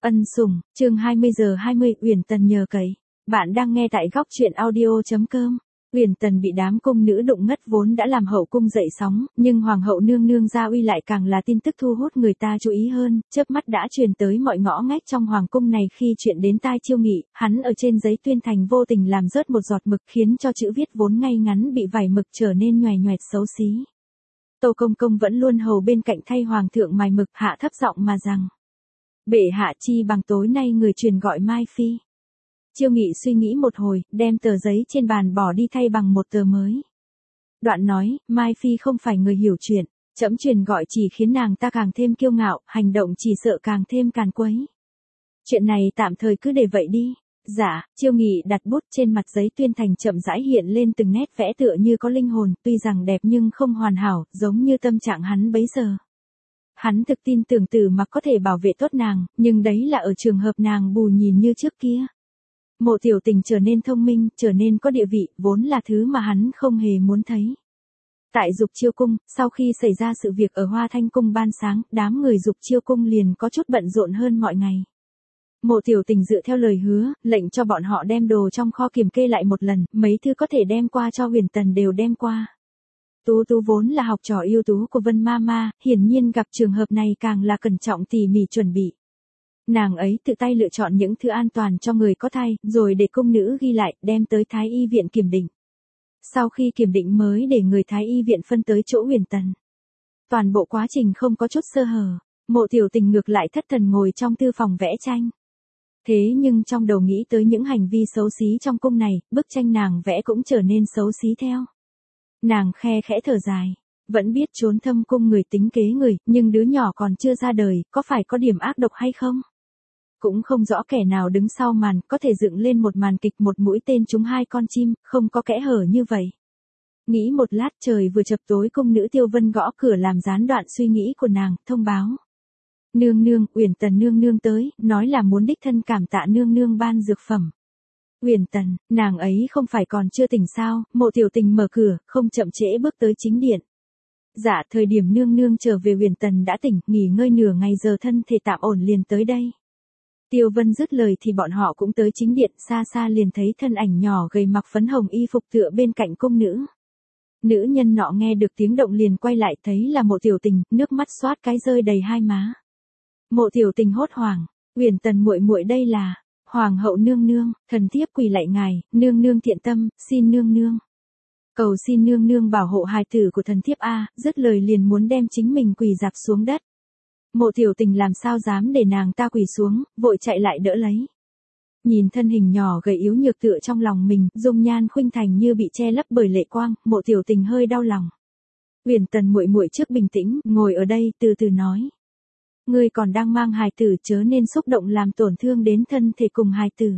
Ân sủng, chương 20 giờ 20, Uyển Tần nhờ cậy. Bạn đang nghe tại góc truyện audio.com. Uyển Tần bị đám cung nữ đụng ngất vốn đã làm hậu cung dậy sóng, nhưng hoàng hậu nương nương gia uy lại càng là tin tức thu hút người ta chú ý hơn, chớp mắt đã truyền tới mọi ngõ ngách trong hoàng cung này. Khi chuyện đến tai Chiêu Nghị, hắn ở trên giấy tuyên thành vô tình làm rớt một giọt mực, khiến cho chữ viết vốn ngay ngắn bị vải mực trở nên nhoè nhoẹt xấu xí. Tô Công Công vẫn luôn hầu bên cạnh thay hoàng thượng mài mực, hạ thấp giọng mà rằng: "Bệ hạ chi bằng tối nay người truyền gọi Mai Phi." Chiêu Nghị suy nghĩ một hồi, đem tờ giấy trên bàn bỏ đi thay bằng một tờ mới. Đoạn nói: "Mai Phi không phải người hiểu chuyện, trẫm truyền gọi chỉ khiến nàng ta càng thêm kiêu ngạo, hành động chỉ sợ càng thêm càn quấy. Chuyện này tạm thời cứ để vậy đi." Dạ. Chiêu Nghị đặt bút, trên mặt giấy tuyên thành chậm rãi hiện lên từng nét vẽ tựa như có linh hồn, tuy rằng đẹp nhưng không hoàn hảo, giống như tâm trạng hắn bấy giờ. Hắn thực tin tưởng Tử Mặc có thể bảo vệ tốt nàng, nhưng đấy là ở trường hợp nàng bù nhìn như trước kia. Mộ Tiểu Tình trở nên thông minh, trở nên có địa vị, vốn là thứ mà hắn không hề muốn thấy. Tại Dục Chiêu Cung, sau khi xảy ra sự việc ở Hoa Thanh Cung ban sáng, đám người Dục Chiêu Cung liền có chút bận rộn hơn mọi ngày. Mộ Tiểu Tình dựa theo lời hứa, lệnh cho bọn họ đem đồ trong kho kiểm kê lại một lần, mấy thứ có thể đem qua cho Uyển Tần đều đem qua. Tú Tú vốn là học trò ưu tú của Vân Mama, hiển nhiên gặp trường hợp này càng là cẩn trọng tỉ mỉ chuẩn bị. Nàng ấy tự tay lựa chọn những thứ an toàn cho người có thai, rồi để cung nữ ghi lại, đem tới Thái Y viện kiểm định. Sau khi kiểm định mới để người Thái Y viện phân tới chỗ Uyển Tần. Toàn bộ quá trình không có chút sơ hở, Mộ Tiểu Tình ngược lại thất thần ngồi trong thư phòng vẽ tranh. Thế nhưng trong đầu nghĩ tới những hành vi xấu xí trong cung này, bức tranh nàng vẽ cũng trở nên xấu xí theo. Nàng khe khẽ thở dài, vẫn biết trốn thâm cung người tính kế người, nhưng đứa nhỏ còn chưa ra đời, có phải có điểm ác độc hay không? Cũng không rõ kẻ nào đứng sau màn, có thể dựng lên một màn kịch một mũi tên trúng hai con chim, không có kẽ hở như vậy. Nghĩ một lát, trời vừa chập tối, cung nữ Tiêu Vân gõ cửa làm gián đoạn suy nghĩ của nàng, thông báo: "Nương nương, Uyển Tần nương nương tới, nói là muốn đích thân cảm tạ nương nương ban dược phẩm." Uyển Tần, nàng ấy không phải còn chưa tỉnh sao? Mộ Tiểu Tình mở cửa, không chậm trễ bước tới chính điện. Dạ, thời điểm nương nương trở về Uyển Tần đã tỉnh, nghỉ ngơi nửa ngày giờ thân thể tạm ổn liền tới đây. Tiêu Vân dứt lời thì bọn họ cũng tới chính điện, xa xa liền thấy thân ảnh nhỏ gầy mặc phấn hồng y phục tựa bên cạnh cung nữ. Nữ nhân nọ nghe được tiếng động liền quay lại, thấy là Mộ Tiểu Tình, nước mắt xoát cái rơi đầy hai má. Mộ Tiểu Tình hốt hoảng: "Uyển Tần muội muội, đây là..." "Hoàng hậu nương nương, thần thiếp quỳ lạy ngài, nương nương thiện tâm, xin nương nương. Cầu xin nương nương bảo hộ hài tử của thần thiếp a." Dứt lời liền muốn đem chính mình quỳ dạp xuống đất. Mộ Tiểu Tình làm sao dám để nàng ta quỳ xuống, vội chạy lại đỡ lấy. Nhìn thân hình nhỏ gầy yếu nhược tựa trong lòng mình, dung nhan khuynh thành như bị che lấp bởi lệ quang, Mộ Tiểu Tình hơi đau lòng. "Uyển Tần muội muội trước bình tĩnh, ngồi ở đây, từ từ nói. Ngươi còn đang mang hài tử, chớ nên xúc động làm tổn thương đến thân thể cùng hài tử."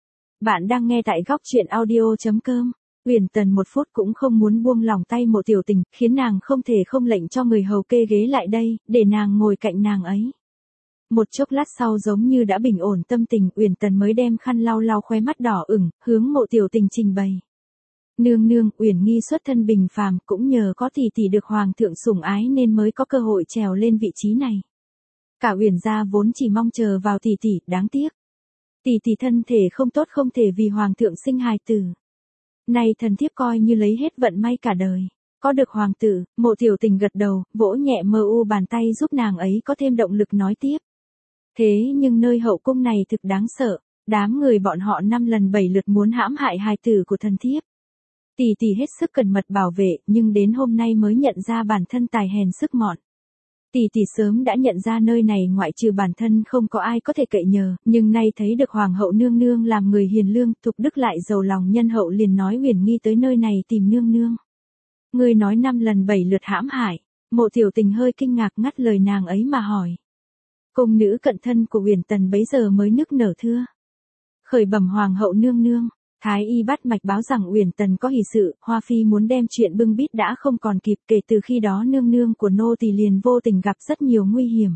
Bạn đang nghe tại góc truyện audio.com. Uyển Tần một phút cũng không muốn buông lòng tay Mộ Tiểu Tình, khiến nàng không thể không lệnh cho người hầu kê ghế lại đây, để nàng ngồi cạnh nàng ấy. Một chốc lát sau, giống như đã bình ổn tâm tình, Uyển Tần mới đem khăn lau lau khóe mắt đỏ ửng, hướng Mộ Tiểu Tình trình bày: "Nương nương, Uyển Nghi xuất thân bình phàm, cũng nhờ có tỷ tỷ được hoàng thượng sủng ái nên mới có cơ hội trèo lên vị trí này. Cả Uyển gia vốn chỉ mong chờ vào tỷ tỷ, đáng tiếc tỷ tỷ thân thể không tốt, không thể vì hoàng thượng sinh hài tử. Nay thần thiếp coi như lấy hết vận may cả đời, có được hoàng tử." Mộ Tiểu Tình gật đầu, vỗ nhẹ mờ u bàn tay giúp nàng ấy có thêm động lực nói tiếp: "Thế nhưng nơi hậu cung này thực đáng sợ, đám người bọn họ 5 lần 7 lượt muốn hãm hại hài tử của thần thiếp. Tỷ tỷ hết sức cẩn mật bảo vệ, nhưng đến hôm nay mới nhận ra bản thân tài hèn sức mọn. Tỷ tỷ sớm đã nhận ra nơi này ngoại trừ bản thân không có ai có thể cậy nhờ, nhưng nay thấy được hoàng hậu nương nương làm người hiền lương, thục đức lại giàu lòng nhân hậu, liền nói Uyển Nghi tới nơi này tìm nương nương." "Ngươi nói 5 lần 7 lượt hãm hại?" Mộ Tiểu Tình hơi kinh ngạc, ngắt lời nàng ấy mà hỏi. Cung nữ cận thân của Uyển Tần bấy giờ mới nức nở thưa: "Khởi bẩm hoàng hậu nương nương, Thái y bắt mạch báo rằng Uyển Tần có hỷ sự, Hoa Phi muốn đem chuyện bưng bít đã không còn kịp, kể từ khi đó nương nương của nô tỳ liền vô tình gặp rất nhiều nguy hiểm.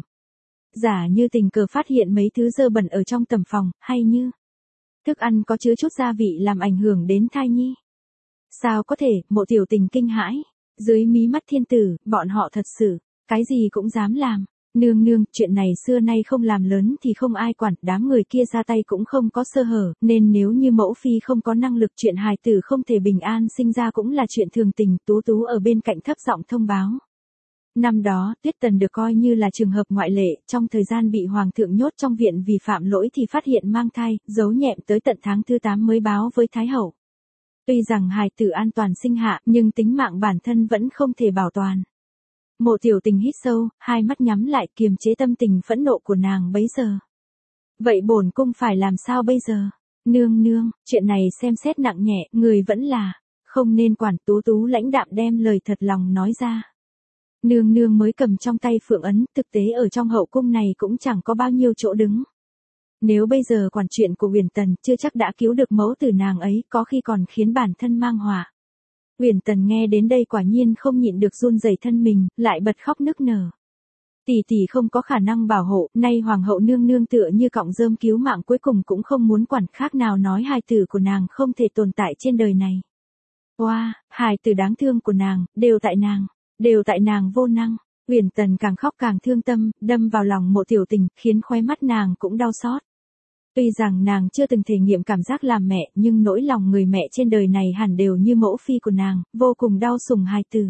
Giả như tình cờ phát hiện mấy thứ dơ bẩn ở trong tầm phòng, hay như thức ăn có chứa chút gia vị làm ảnh hưởng đến thai nhi." "Sao có thể?" Mộ Tiểu Tình kinh hãi. Dưới mí mắt thiên tử, bọn họ thật sự cái gì cũng dám làm. Nương nương, chuyện này xưa nay không làm lớn thì không ai quản, đám người kia ra tay cũng không có sơ hở, nên nếu như mẫu phi không có năng lực chuyện hài tử không thể bình an sinh ra cũng là chuyện thường tình. Tú Tú ở bên cạnh thấp giọng thông báo. Năm đó, Tuyết Tần được coi như là trường hợp ngoại lệ, trong thời gian bị hoàng thượng nhốt trong viện vì phạm lỗi thì phát hiện mang thai, giấu nhẹm tới tận tháng thứ 8 mới báo với Thái hậu. Tuy rằng hài tử an toàn sinh hạ, nhưng tính mạng bản thân vẫn không thể bảo toàn. Mộ Tiểu Tình hít sâu, hai mắt nhắm lại kiềm chế tâm tình phẫn nộ của nàng bấy giờ. Vậy bổn cung phải làm sao bây giờ? Nương nương, chuyện này xem xét nặng nhẹ, người vẫn là, không nên quản. Tú Tú lãnh đạm đem lời thật lòng nói ra. Nương nương mới cầm trong tay phượng ấn, thực tế ở trong hậu cung này cũng chẳng có bao nhiêu chỗ đứng. Nếu bây giờ quản chuyện của Uyển Tần chưa chắc đã cứu được mẫu tử nàng ấy, có khi còn khiến bản thân mang họa. Uyển Tần nghe đến đây quả nhiên không nhịn được run rẩy thân mình, lại bật khóc nức nở. Tỷ tỷ không có khả năng bảo hộ, nay hoàng hậu nương nương tựa như cọng rơm cứu mạng cuối cùng cũng không muốn quản, khác nào nói hài tử của nàng không thể tồn tại trên đời này. Oa, hài tử đáng thương của nàng, đều tại nàng vô năng. Uyển Tần càng khóc càng thương tâm, đâm vào lòng Mộ Tiểu Tình, khiến khóe mắt nàng cũng đau xót. Tuy rằng nàng chưa từng thể nghiệm cảm giác làm mẹ, nhưng nỗi lòng người mẹ trên đời này hẳn đều như mẫu phi của nàng, vô cùng đau sủng hài tử.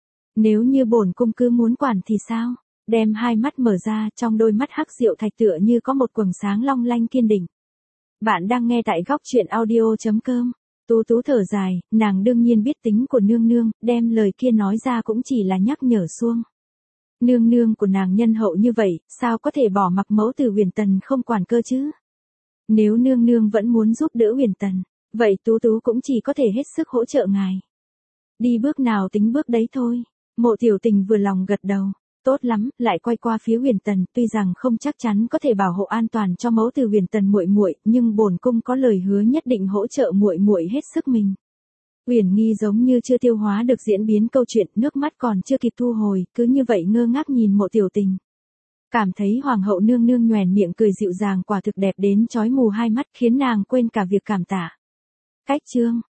Nếu như bổn cung cứ muốn quản thì sao? Đem hai mắt mở ra, trong đôi mắt hắc diệu thạch tựa như có một quầng sáng long lanh kiên định. Bạn đang nghe tại góc truyện audio.com. Tú Tú thở dài, nàng đương nhiên biết tính của nương nương, đem lời kia nói ra cũng chỉ là nhắc nhở xuông. Nương nương của nàng nhân hậu như vậy, sao có thể bỏ mặc mẫu tử Uyển Tần không quản cơ chứ? Nếu nương nương vẫn muốn giúp đỡ Uyển Tần, vậy Tú Tú cũng chỉ có thể hết sức hỗ trợ ngài. Đi bước nào tính bước đấy thôi. Mộ Tiểu Tình vừa lòng gật đầu. Tốt lắm, lại quay qua phía Uyển Tần, tuy rằng không chắc chắn có thể bảo hộ an toàn cho mẫu tử Uyển Tần muội muội, nhưng bổn cung có lời hứa nhất định hỗ trợ muội muội hết sức mình. Uyển Nghi giống như chưa tiêu hóa được diễn biến câu chuyện, nước mắt còn chưa kịp thu hồi, cứ như vậy ngơ ngác nhìn Mộ Tiểu Tình. Cảm thấy hoàng hậu nương nương nhoẻn miệng cười dịu dàng quả thực đẹp đến chói mù hai mắt, khiến nàng quên cả việc cảm tạ. Cách chương